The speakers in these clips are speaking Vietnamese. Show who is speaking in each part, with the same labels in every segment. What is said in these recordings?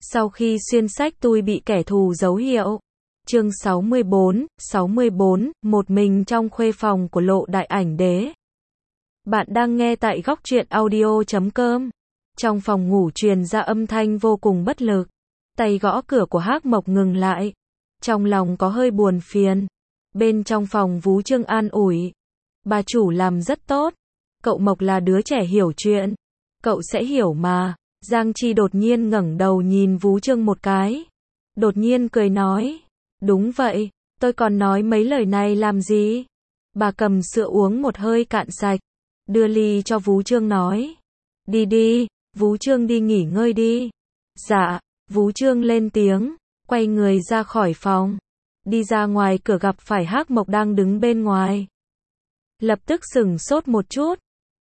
Speaker 1: Sau khi xuyên sách tui bị kẻ thù dấu hiệu. Chương 64, một mình trong khuê phòng của Lộ Đại Ảnh Đế. Bạn đang nghe tại góc truyện audio.com. Trong phòng ngủ truyền ra âm thanh vô cùng bất lực. Tay gõ cửa của Hắc Mộc ngừng lại. Trong lòng có hơi buồn phiền. Bên trong phòng Vú Trương an ủi. Bà chủ làm rất tốt. Cậu Mộc là đứa trẻ hiểu chuyện. Cậu sẽ hiểu mà. Giang Chi đột nhiên ngẩng đầu nhìn Vú Trương một cái. Đột nhiên cười nói. Đúng vậy, tôi còn nói mấy lời này làm gì? Bà cầm sữa uống một hơi cạn sạch. Đưa ly cho Vú Trương nói. Đi đi, Vú Trương đi nghỉ ngơi đi. Dạ, Vú Trương lên tiếng, quay người ra khỏi phòng. Đi ra ngoài cửa gặp phải Hắc Mộc đang đứng bên ngoài. Lập tức sửng sốt một chút.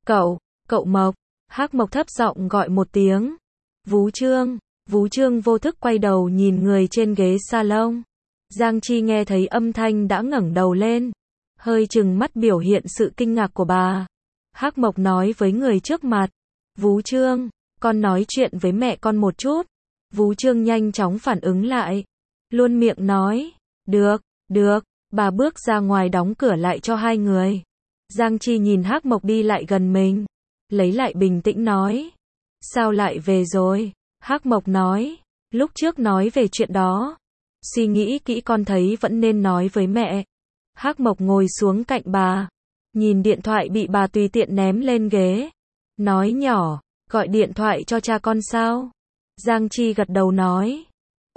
Speaker 1: Cậu Mộc. Hắc Mộc thấp giọng gọi một tiếng. Vú Trương vô thức quay đầu nhìn người trên ghế salon. Giang Chi nghe thấy âm thanh đã ngẩng đầu lên. Hơi trừng mắt biểu hiện sự kinh ngạc của bà. Hắc Mộc nói với người trước mặt. Vú Trương, con nói chuyện với mẹ con một chút. Vú Trương nhanh chóng phản ứng lại. Luôn miệng nói. Được, bà bước ra ngoài đóng cửa lại cho hai người. Giang Chi nhìn Hắc Mộc đi lại gần mình. Lấy lại bình tĩnh nói. Sao lại về rồi? Hắc Mộc nói. Lúc trước nói về chuyện đó. Suy nghĩ kỹ con thấy vẫn nên nói với mẹ. Hắc Mộc ngồi xuống cạnh bà. Nhìn điện thoại bị bà tùy tiện ném lên ghế. Nói nhỏ. Gọi điện thoại cho cha con sao? Giang Chi gật đầu nói.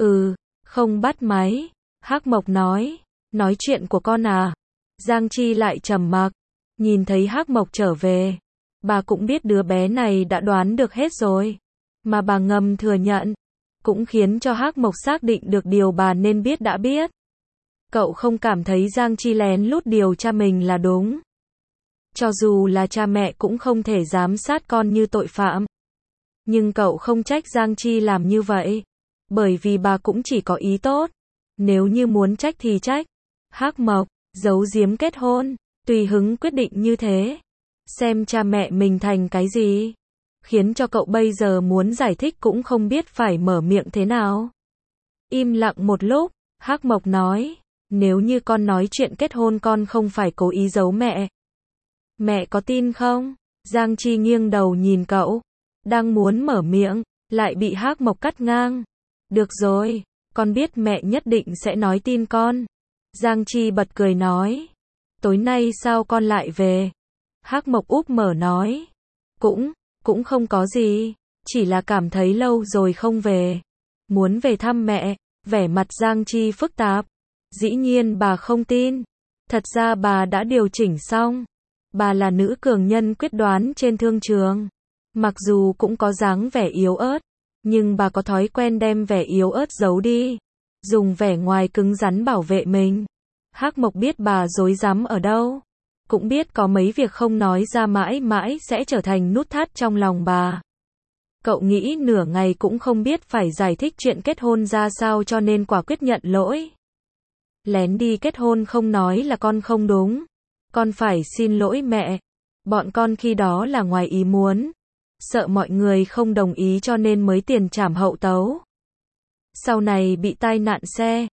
Speaker 1: Không bắt máy. Hắc Mộc nói. Nói chuyện của con à? Giang Chi lại trầm mặc. Nhìn thấy Hắc Mộc trở về. Bà cũng biết đứa bé này đã đoán được hết rồi. Mà bà ngầm thừa nhận. Cũng khiến cho Hắc Mộc xác định được điều bà nên biết đã biết. Cậu không cảm thấy Giang Chi lén lút điều tra mình là đúng. Cho dù là cha mẹ cũng không thể giám sát con như tội phạm. Nhưng cậu không trách Giang Chi làm như vậy. Bởi vì bà cũng chỉ có ý tốt. Nếu như muốn trách thì trách. Hắc Mộc, giấu giếm kết hôn, tùy hứng quyết định như thế. Xem cha mẹ mình thành cái gì. Khiến cho cậu bây giờ muốn giải thích cũng không biết phải mở miệng thế nào. Im lặng một lúc, Hắc Mộc nói. Nếu như con nói chuyện kết hôn con không phải cố ý giấu mẹ. Mẹ có tin không? Giang Chi nghiêng đầu nhìn cậu. Đang muốn mở miệng, lại bị Hắc Mộc cắt ngang. Được rồi, con biết mẹ nhất định sẽ nói tin con. Giang Chi bật cười nói. Tối nay sao con lại về? Hắc Mộc úp mở nói. Cũng không có gì. Chỉ là cảm thấy lâu rồi không về. Muốn về thăm mẹ. Vẻ mặt Giang Chi phức tạp. Dĩ nhiên bà không tin. Thật ra bà đã điều chỉnh xong. Bà là nữ cường nhân quyết đoán trên thương trường. Mặc dù cũng có dáng vẻ yếu ớt. Nhưng bà có thói quen đem vẻ yếu ớt giấu đi. Dùng vẻ ngoài cứng rắn bảo vệ mình. Hắc Mộc biết bà dối rắm ở đâu. Cũng biết có mấy việc không nói ra mãi mãi sẽ trở thành nút thắt trong lòng bà. Cậu nghĩ nửa ngày cũng không biết phải giải thích chuyện kết hôn ra sao cho nên quả quyết nhận lỗi. Lén đi kết hôn không nói là con không đúng. Con phải xin lỗi mẹ. Bọn con khi đó là ngoài ý muốn. Sợ mọi người không đồng ý cho nên mới tiền trảm hậu tấu. Sau này bị tai nạn xe.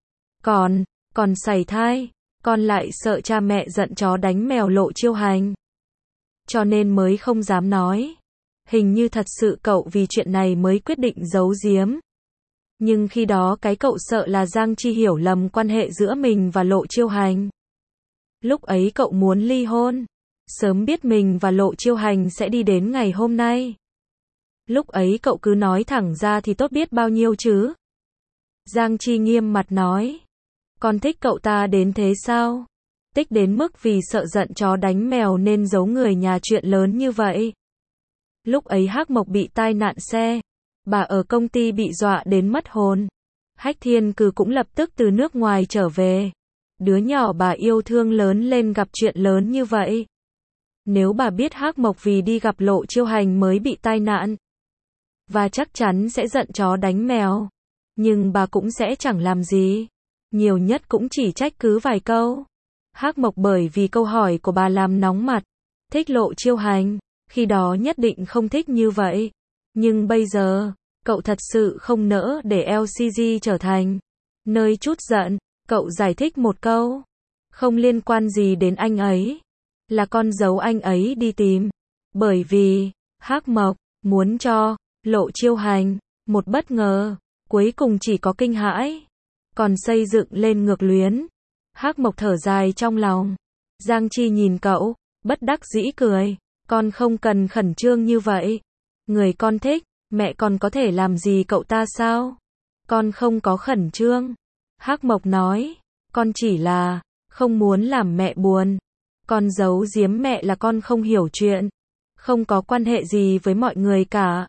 Speaker 1: Còn sảy thai. Con lại sợ cha mẹ giận chó đánh mèo Lộ Chiêu Hành. Cho nên mới không dám nói. Hình như thật sự cậu vì chuyện này mới quyết định giấu giếm. Nhưng khi đó cái cậu sợ là Giang Chi hiểu lầm quan hệ giữa mình và Lộ Chiêu Hành. Lúc ấy cậu muốn ly hôn. Sớm biết mình và Lộ Chiêu Hành sẽ đi đến ngày hôm nay. Lúc ấy cậu cứ nói thẳng ra thì tốt biết bao nhiêu chứ. Giang Chi nghiêm mặt nói. Con thích cậu ta đến thế sao? Thích đến mức vì sợ giận chó đánh mèo nên giấu người nhà chuyện lớn như vậy. Lúc ấy Hắc Mộc bị tai nạn xe. Bà ở công ty bị dọa đến mất hồn. Hách Thiên Cừ cũng lập tức từ nước ngoài trở về. Đứa nhỏ bà yêu thương lớn lên gặp chuyện lớn như vậy. Nếu bà biết Hắc Mộc vì đi gặp Lộ Chiêu Hành mới bị tai nạn. Và chắc chắn sẽ giận chó đánh mèo. Nhưng bà cũng sẽ chẳng làm gì. Nhiều nhất cũng chỉ trách cứ vài câu. Hắc Mộc bởi vì câu hỏi của bà làm nóng mặt. Thích Lộ Chiêu Hành. Khi đó nhất định không thích như vậy. Nhưng bây giờ, Cậu thật sự không nỡ để LCG trở thành nơi trút giận. Cậu giải thích một câu. Không liên quan gì đến anh ấy. Là con giấu anh ấy đi tìm. Bởi vì, Hắc Mộc muốn cho Lộ Chiêu Hành một bất ngờ. Cuối cùng chỉ có kinh hãi. Còn xây dựng lên ngược luyến. Hắc Mộc thở dài trong lòng. Giang Chi nhìn cậu, bất đắc dĩ cười. Con không cần khẩn trương như vậy. Người con thích, mẹ còn có thể làm gì cậu ta sao? Con không có khẩn trương. Hắc Mộc nói, con chỉ là không muốn làm mẹ buồn. Con giấu giếm mẹ là con không hiểu chuyện. Không có quan hệ gì với mọi người cả.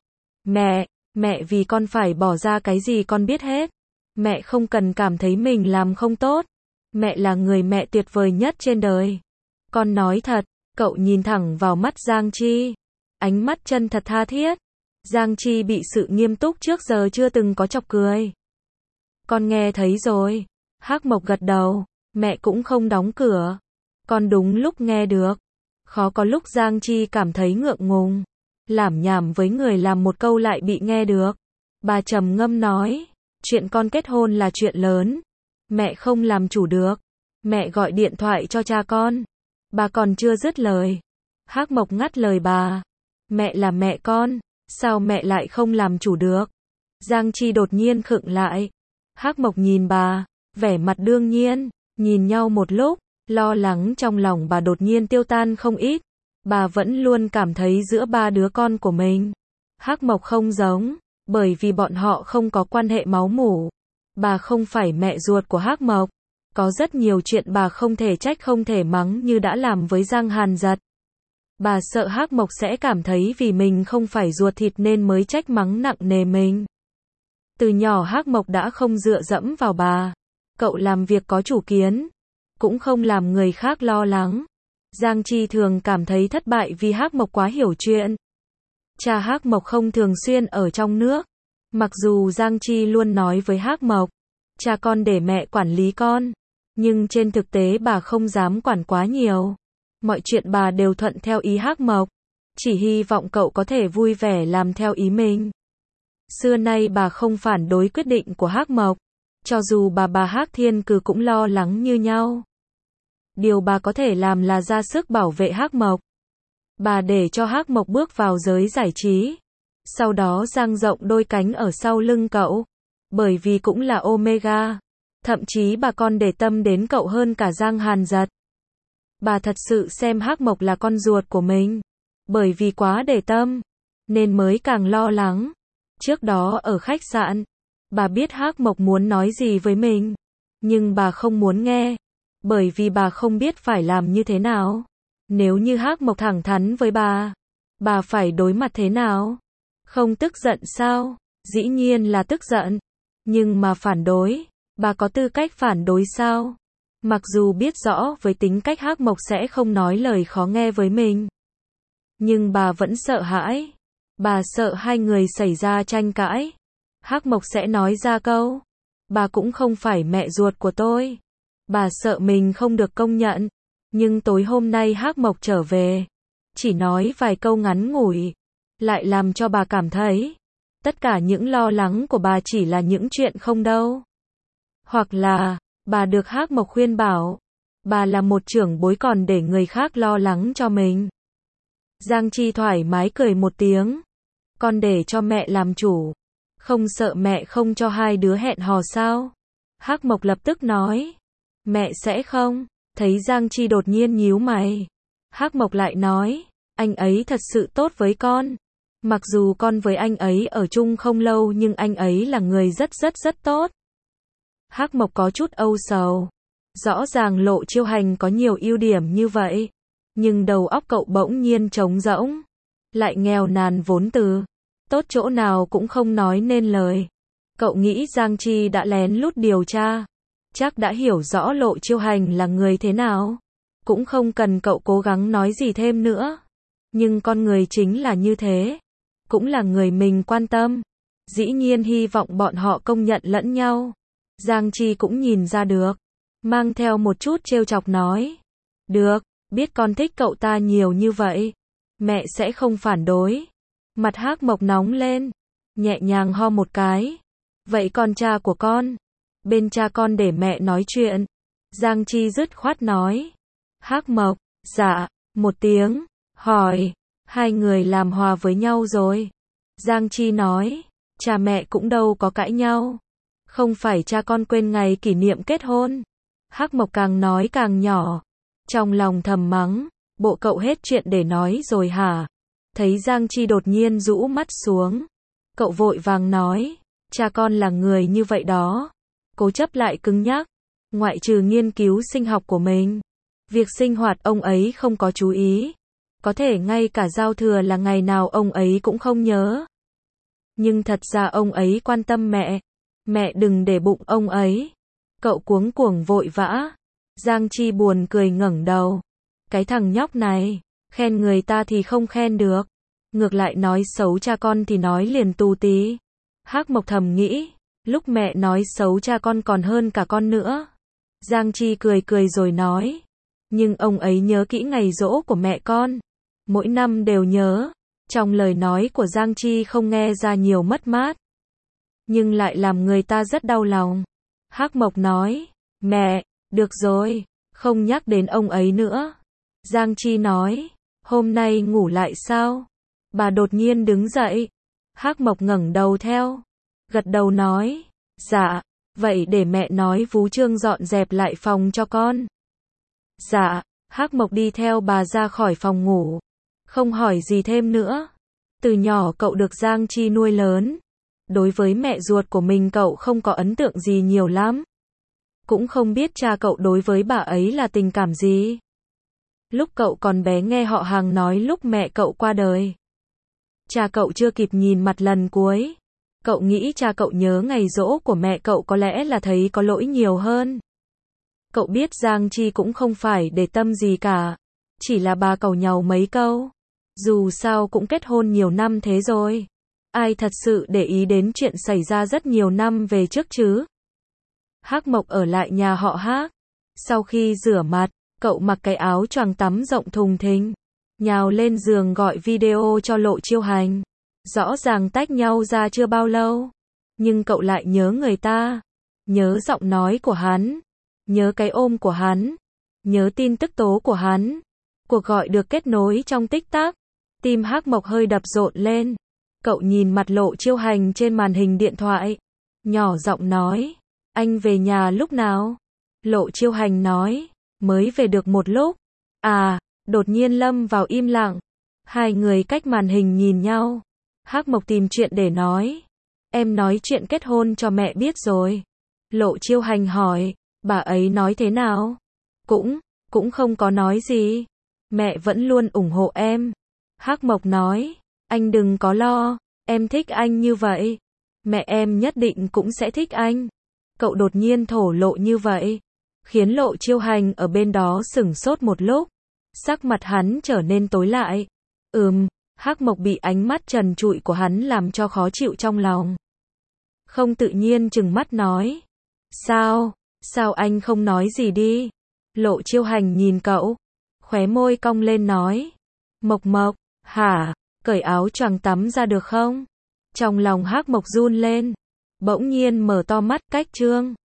Speaker 1: Mẹ vì con phải bỏ ra cái gì con biết hết. Mẹ không cần cảm thấy mình làm không tốt. Mẹ là người mẹ tuyệt vời nhất trên đời. Con nói thật, cậu nhìn thẳng vào mắt Giang Chi. Ánh mắt chân thật tha thiết. Giang Chi bị sự nghiêm túc trước giờ chưa từng có chọc cười. Con nghe thấy rồi. Hắc Mộc gật đầu. Mẹ cũng không đóng cửa. Con đúng lúc nghe được. Khó có lúc Giang Chi cảm thấy ngượng ngùng. Lảm nhảm với người làm một câu lại bị nghe được. Bà trầm ngâm nói. Chuyện con kết hôn là chuyện lớn. Mẹ không làm chủ được. Mẹ gọi điện thoại cho cha con. Bà còn chưa dứt lời. Hắc Mộc ngắt lời bà. Mẹ là mẹ con. Sao mẹ lại không làm chủ được? Giang Chi đột nhiên khựng lại. Hắc Mộc nhìn bà. Vẻ mặt đương nhiên. Nhìn nhau một lúc. Lo lắng trong lòng bà đột nhiên tiêu tan không ít. Bà vẫn luôn cảm thấy giữa ba đứa con của mình. Hắc Mộc không giống. Bởi vì bọn họ không có quan hệ máu mủ. Bà không phải mẹ ruột của Hắc Mộc. Có rất nhiều chuyện bà không thể trách không thể mắng như đã làm với Giang Hàn Giật. Bà sợ Hắc Mộc sẽ cảm thấy vì mình không phải ruột thịt nên mới trách mắng nặng nề mình. Từ nhỏ Hắc Mộc đã không dựa dẫm vào bà. Cậu làm việc có chủ kiến. Cũng không làm người khác lo lắng. Giang Chi thường cảm thấy thất bại vì Hắc Mộc quá hiểu chuyện. Cha Hắc Mộc không thường xuyên ở trong nước. Mặc dù Giang Chi luôn nói với Hắc Mộc, cha con để mẹ quản lý con. Nhưng trên thực tế bà không dám quản quá nhiều. Mọi chuyện bà đều thuận theo ý Hắc Mộc. Chỉ hy vọng cậu có thể vui vẻ làm theo ý mình. Xưa nay bà không phản đối quyết định của Hắc Mộc. Cho dù bà Hắc Thiên Cừ cũng lo lắng như nhau. Điều bà có thể làm là ra sức bảo vệ Hắc Mộc. Bà để cho Hắc Mộc bước vào giới giải trí. Sau đó dang rộng đôi cánh ở sau lưng cậu. Bởi vì cũng là Omega. Thậm chí bà còn để tâm đến cậu hơn cả Giang Hàn Giật. Bà thật sự xem Hắc Mộc là con ruột của mình. Bởi vì quá để tâm. Nên mới càng lo lắng. Trước đó ở khách sạn. Bà biết Hắc Mộc muốn nói gì với mình. Nhưng bà không muốn nghe. Bởi vì bà không biết phải làm như thế nào. Nếu như Hắc Mộc thẳng thắn với bà phải đối mặt thế nào? Không tức giận sao? Dĩ nhiên là tức giận. Nhưng mà phản đối, bà có tư cách phản đối sao? Mặc dù biết rõ với tính cách Hắc Mộc sẽ không nói lời khó nghe với mình. Nhưng bà vẫn sợ hãi. Bà sợ hai người xảy ra tranh cãi. Hắc Mộc sẽ nói ra câu. Bà cũng không phải mẹ ruột của tôi. Bà sợ mình không được công nhận. Nhưng tối hôm nay Hắc Mộc trở về. Chỉ nói vài câu ngắn ngủi. Lại làm cho bà cảm thấy. Tất cả những lo lắng của bà chỉ là những chuyện không đâu. Hoặc là, bà được Hắc Mộc khuyên bảo. Bà là một trưởng bối còn để người khác lo lắng cho mình. Giang Chi thoải mái cười một tiếng. Con để cho mẹ làm chủ. Không sợ mẹ không cho hai đứa hẹn hò sao? Hắc Mộc lập tức nói. Mẹ sẽ không. Thấy Giang Chi đột nhiên nhíu mày. Hắc Mộc lại nói. Anh ấy thật sự tốt với con. Mặc dù con với anh ấy ở chung không lâu nhưng anh ấy là người rất tốt. Hắc Mộc có chút âu sầu. Rõ ràng Lộ Chiêu Hành có nhiều ưu điểm như vậy. Nhưng đầu óc cậu bỗng nhiên trống rỗng. Lại nghèo nàn vốn từ. Tốt chỗ nào cũng không nói nên lời. Cậu nghĩ Giang Chi đã lén lút điều tra. Chắc đã hiểu rõ Lộ Chiêu Hành là người thế nào. Cũng không cần cậu cố gắng nói gì thêm nữa. Nhưng con người chính là như thế. Cũng là người mình quan tâm. Dĩ nhiên hy vọng bọn họ công nhận lẫn nhau. Giang Chi cũng nhìn ra được. Mang theo một chút trêu chọc nói. Được, biết con thích cậu ta nhiều như vậy. Mẹ sẽ không phản đối. Mặt Hắc Mộc nóng lên. nhẹ nhàng ho một cái. Vậy còn cha của con? Bên cha con để mẹ nói chuyện. Giang Chi dứt khoát nói. Hắc Mộc, dạ, một tiếng, hỏi, hai người làm hòa với nhau rồi. Giang Chi nói, cha mẹ cũng đâu có cãi nhau. Không phải cha con quên ngày kỷ niệm kết hôn. Hắc Mộc càng nói càng nhỏ. Trong lòng thầm mắng, bộ cậu hết chuyện để nói rồi hả? Thấy Giang Chi đột nhiên rũ mắt xuống. Cậu vội vàng nói, cha con là người như vậy đó. Cố chấp lại cứng nhắc. Ngoại trừ nghiên cứu sinh học của mình, việc sinh hoạt ông ấy không có chú ý. Có thể ngay cả giao thừa là ngày nào ông ấy cũng không nhớ. Nhưng thật ra ông ấy quan tâm mẹ. Mẹ đừng để bụng ông ấy. Cậu cuống cuồng vội vã. Giang Chi buồn cười ngẩng đầu. Cái thằng nhóc này, khen người ta thì không khen được. Ngược lại nói xấu cha con thì nói liền tù tí. Hắc Mộc thầm nghĩ, lúc mẹ nói xấu cha con còn hơn cả con nữa. Giang Chi cười cười rồi nói, nhưng ông ấy nhớ kỹ ngày giỗ của mẹ con. Mỗi năm đều nhớ. Trong lời nói của Giang Chi không nghe ra nhiều mất mát, nhưng lại làm người ta rất đau lòng. Hắc Mộc nói, mẹ, được rồi, không nhắc đến ông ấy nữa. Giang Chi nói, hôm nay ngủ lại sao? Bà đột nhiên đứng dậy. Hắc Mộc ngẩng đầu theo, gật đầu nói, dạ, vậy để mẹ nói Vú Trương dọn dẹp lại phòng cho con. Dạ, Hắc Mộc đi theo bà ra khỏi phòng ngủ, không hỏi gì thêm nữa. Từ nhỏ cậu được Giang Chi nuôi lớn. Đối với mẹ ruột của mình cậu không có ấn tượng gì nhiều lắm. Cũng không biết cha cậu đối với bà ấy là tình cảm gì. Lúc cậu còn bé nghe họ hàng nói lúc mẹ cậu qua đời, cha cậu chưa kịp nhìn mặt lần cuối. Cậu nghĩ cha cậu nhớ ngày giỗ của mẹ cậu có lẽ là thấy có lỗi nhiều hơn. Cậu biết Giang Chi cũng không phải để tâm gì cả. Chỉ là bà càu nhàu mấy câu. Dù sao cũng kết hôn nhiều năm thế rồi. Ai thật sự để ý đến chuyện xảy ra rất nhiều năm về trước chứ? Hắc Mộc ở lại nhà họ Hắc. Sau khi rửa mặt, cậu mặc cái áo choàng tắm rộng thùng thình, nhào lên giường gọi video cho Lộ Chiêu Hành. Rõ ràng tách nhau ra chưa bao lâu, nhưng cậu lại nhớ người ta. Nhớ giọng nói của hắn, nhớ cái ôm của hắn, nhớ tin tức tố của hắn. Cuộc gọi được kết nối trong tích tắc. Tim Hắc Mộc hơi đập rộn lên. Cậu nhìn mặt Lộ Chiêu Hành trên màn hình điện thoại, nhỏ giọng nói, anh về nhà lúc nào? Lộ Chiêu Hành nói, mới về được một lúc. À, đột nhiên lâm vào im lặng. Hai người cách màn hình nhìn nhau. Hắc Mộc tìm chuyện để nói. Em nói chuyện kết hôn cho mẹ biết rồi. Lộ Chiêu Hành hỏi, bà ấy nói thế nào? Cũng không có nói gì. Mẹ vẫn luôn ủng hộ em. Hắc Mộc nói, anh đừng có lo, em thích anh như vậy. Mẹ em nhất định cũng sẽ thích anh. Cậu đột nhiên thổ lộ như vậy, khiến Lộ Chiêu Hành ở bên đó sửng sốt một lúc. Sắc mặt hắn trở nên tối lại. Hắc Mộc bị ánh mắt trần trụi của hắn làm cho khó chịu trong lòng. Không tự nhiên trừng mắt nói. Sao anh không nói gì đi? Lộ Chiêu Hành nhìn cậu, khóe môi cong lên nói. Mộc, hả? Cởi áo choàng tắm ra được không? Trong lòng Hắc Mộc run lên. Bỗng nhiên mở to mắt, cách trương.